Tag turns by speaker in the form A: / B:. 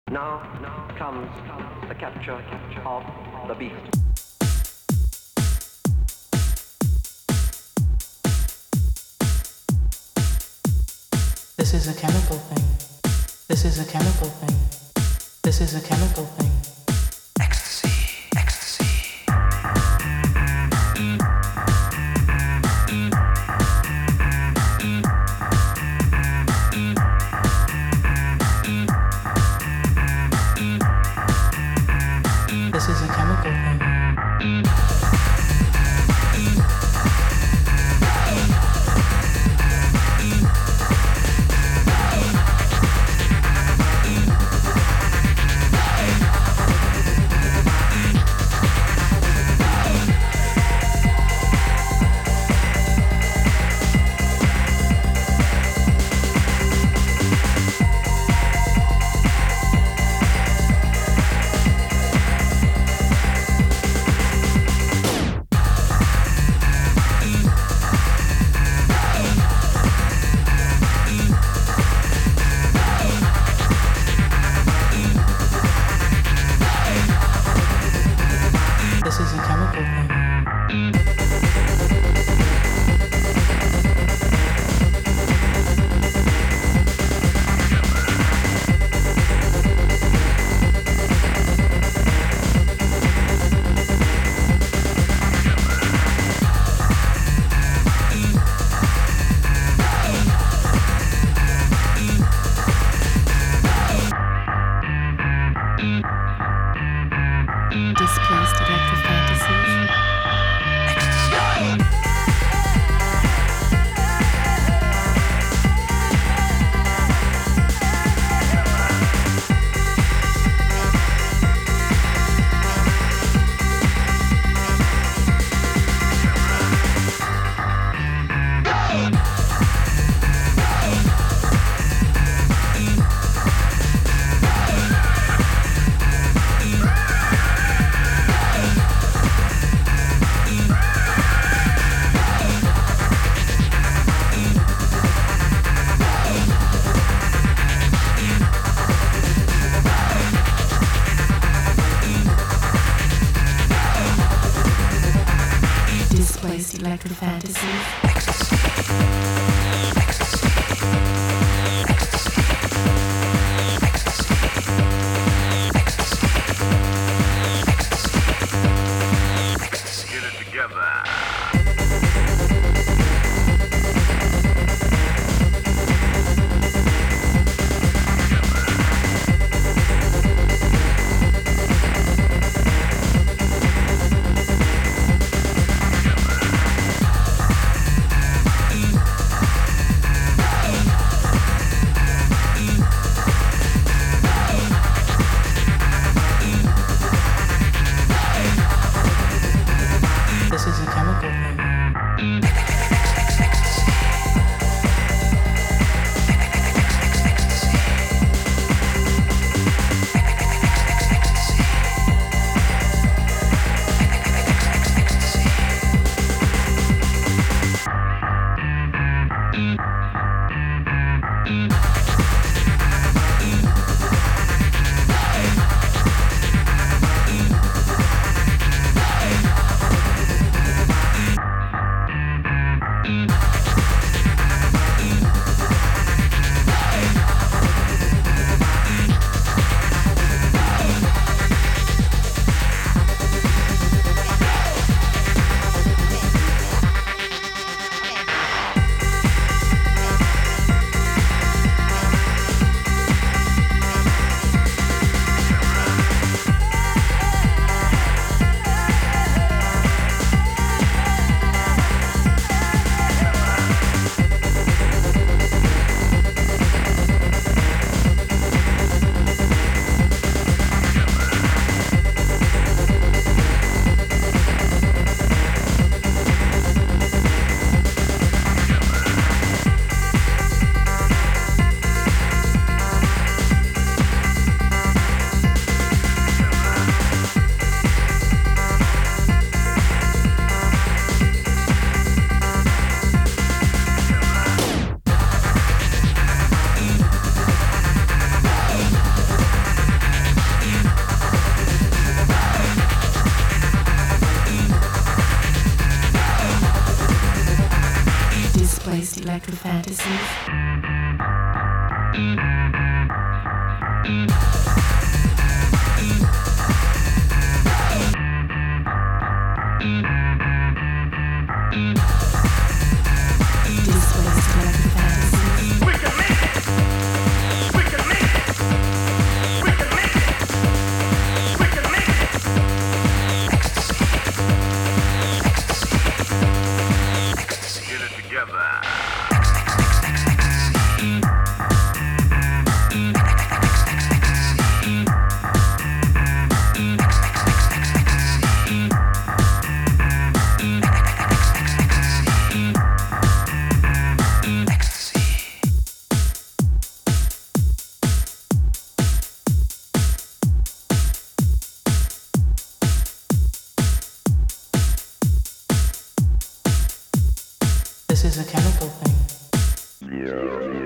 A: Now comes the capture of the beast.
B: This is a chemical thing. This is a chemical thing. This is a chemical thing.
C: Ecstasy, ecstasy.
B: This is a chemical thing. This is a chemical thing.
D: Displaced electro fantasies. Displaced electro fantasies.
C: Get it together.
D: electro fantasies. Displaced electro fantasies.
C: We can make it. We can make it. We can make it. We can make it. Ecstasy. Ecstasy. Ecstasy. Get it together.
B: This is a chemical thing.
C: Yeah.